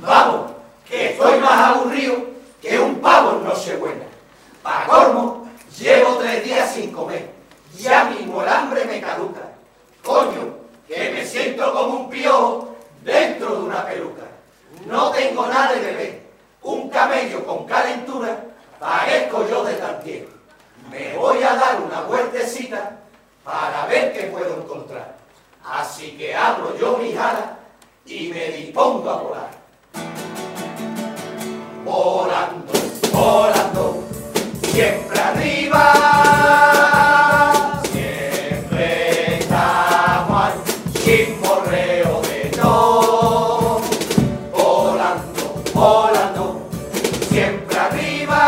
Vamos, que estoy más aburrido que un pavo en Nochebuena. Pa' colmo, llevo 3 días sin comer. Ya mismo el hambre me caduca. Coño, que me siento como un piojo dentro de una peluca. No tengo nada de beber. Un camello con calentura, parezco yo de Tantier. Me voy a dar una vueltecita para ver qué puedo encontrar. Así que abro yo mis alas y me dispongo a volar. Volando, volando, siempre arriba, siempre estamos al chismorreo de todo. Volando, volando, siempre arriba,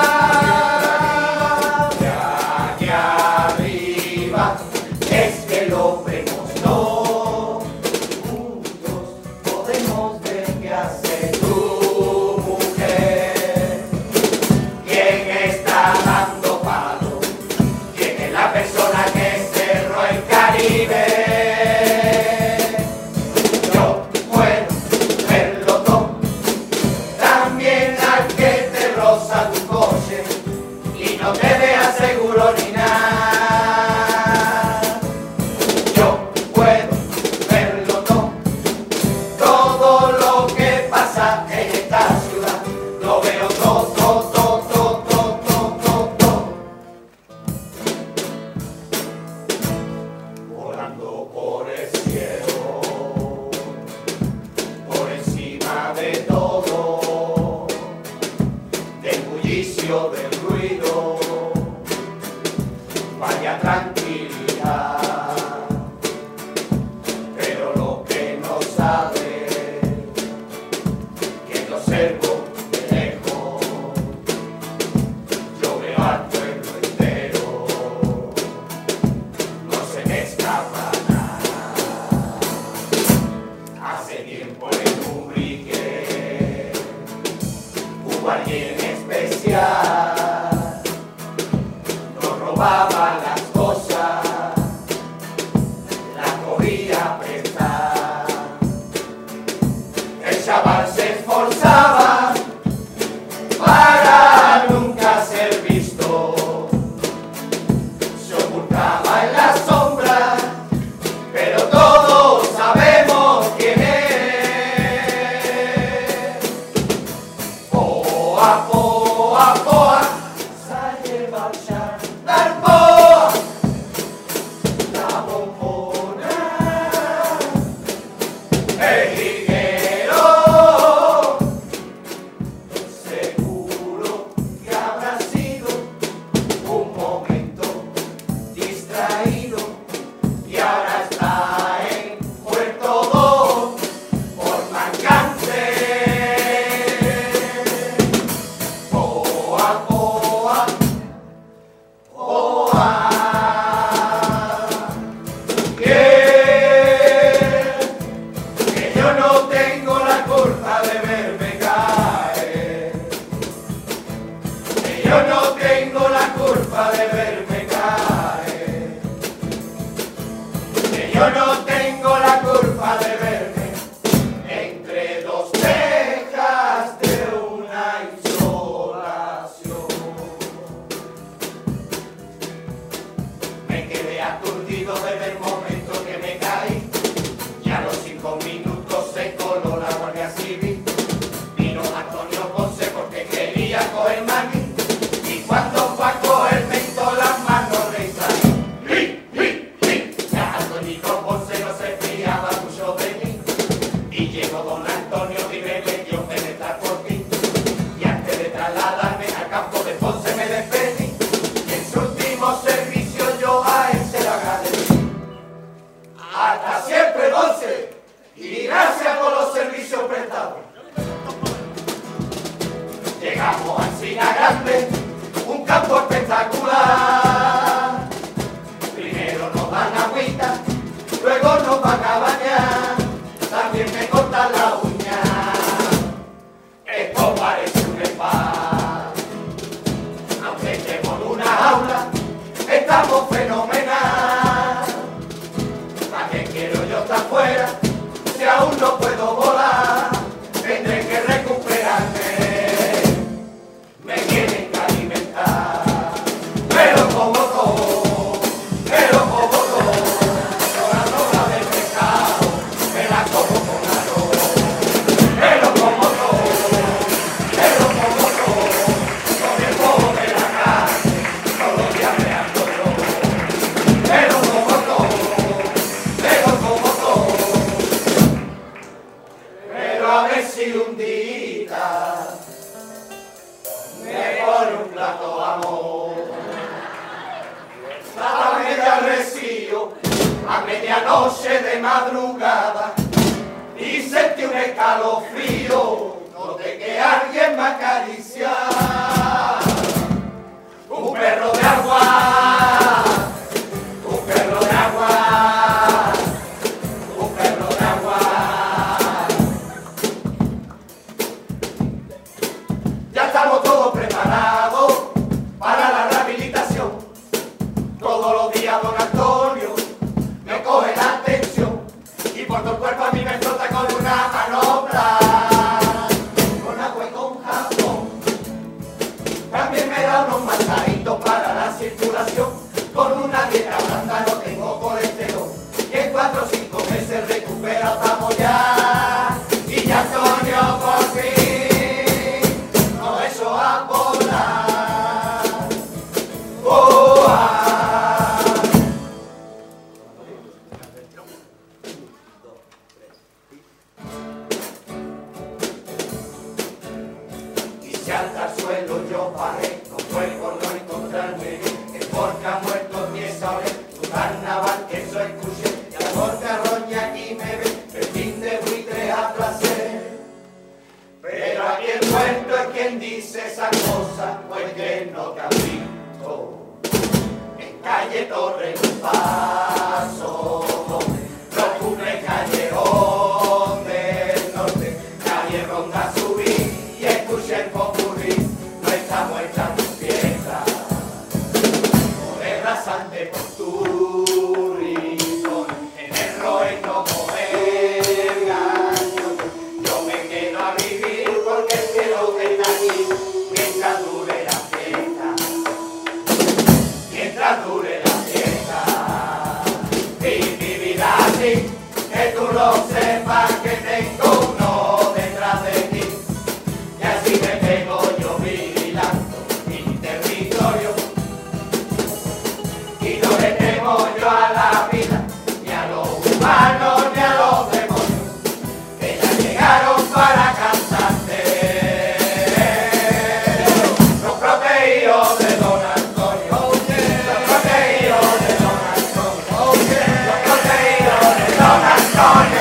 de aquí arriba, es que lo vemos todo. Juntos podemos ver qué hace tu mujer. ¿Quién está dando palo? ¿Quién es la persona que cerró el Caribe? Yo puedo verlo todo, también al que te roza tu coche y no te deja seguro ni nada. Yo puedo verlo todo, todo lo que pasa en esta ciudad, lo veo todo, todo, todo, todo, todo, todo, todo. Volando por el cielo, por encima de todo, del bullicio, del ruido, vaya tranquilidad. Pero lo que no sabe, que lo observo de lejos, yo veo al pueblo entero, no se me escapa nada. Hace tiempo en Ubrique hubo alguien especial, nos robaba las cosas, las cogía prestar. El chaval se esforzaba para nunca ser visto, se ocultaba en la sombra, pero todos sabemos quién es. Poa, poa, poa, se lleva el chándal poa, la bombona, el jiguero. Seguro que habrá sido un momento distraído y ahora está en Puerto Dos por Mancante. Poa, poa, poa. Que yo no tengo la culpa de verme caer. Que yo no tengo la culpa de verme caer. Que yo no tengo la culpa de verme entre dos tejas de una insolación. Me quedé aturdido desde el momento que me caí y a los 5 minutos se coló la Guardia Civil. Vino Antonio Ponce porque quería coger mani y cuando fue a cogerme en todas las manos le salí. Ya Antonio Ponce no se fiaba mucho de mí y llegó don Antonio y me metió penetrar por ti. Y antes de trasladarme al campo de Ponce me despedí y en su último servicio yo a él se lo agradecí. Hasta siempre, Ponce, y gracias por los servicios prestados. Llegamos a Encina Grande, un campo espectacular. Primero nos dan agüita, luego nos van a bañar, también me cortan la uña. Esto parece un spa. Aunque estemos en una jaula, estamos fenomenal. ¿Para qué quiero yo estar fuera si aún no puedo volar? Tendré que recuperar si un día me pone un plato amor. A media recibo, a medianoche de madrugada, y sentí un escalofrío, noté que alguien me acariciaba. Un perro de agua, un perro de agua, un perro de agua. Ya estamos todos preparados para la rehabilitación. Todos los días don Antonio me coge la atención y por todo el cuerpo a mí me frota con una manopla, con agua y con jabón. También me da unos masajitos para la circulación. Con una dieta blanda no tengo colesterol y en 4 o 5 meses recupera, estamos ya. Y ya Antonio por fin nos echó a volar. Oh, ah. Y si al suelo yo paré, no fue por no encontrarme, es porque ha muerto mi saber, tu carnaval que soy escuché, y a la gorda roña aquí me ve, el fin de buitre a placer. Pero aquí el muerto es quien dice esa cosa, pues que no te ha visto. En calle Torre un paso, procure callejón del norte, calle Ronda subí y escuché el popurrí, no estamos echando fiesta, por el rasante por tu rincón, en el roe no comer gaño, yo me quedo a vivir porque el cielo está aquí, mientras dure la fiesta, mientras dure la fiesta, y mi vida así, que tú lo sepas que tengo uno detrás de ti, y así me tengo yo vigilando mi territorio, y no le temo yo a la vida, ni a los humanos, ni a los demonios, que ya llegaron para cantarte. Los protegidos de Don Antonio, los protegidos de Don Antonio, los protegidos de Don Antonio.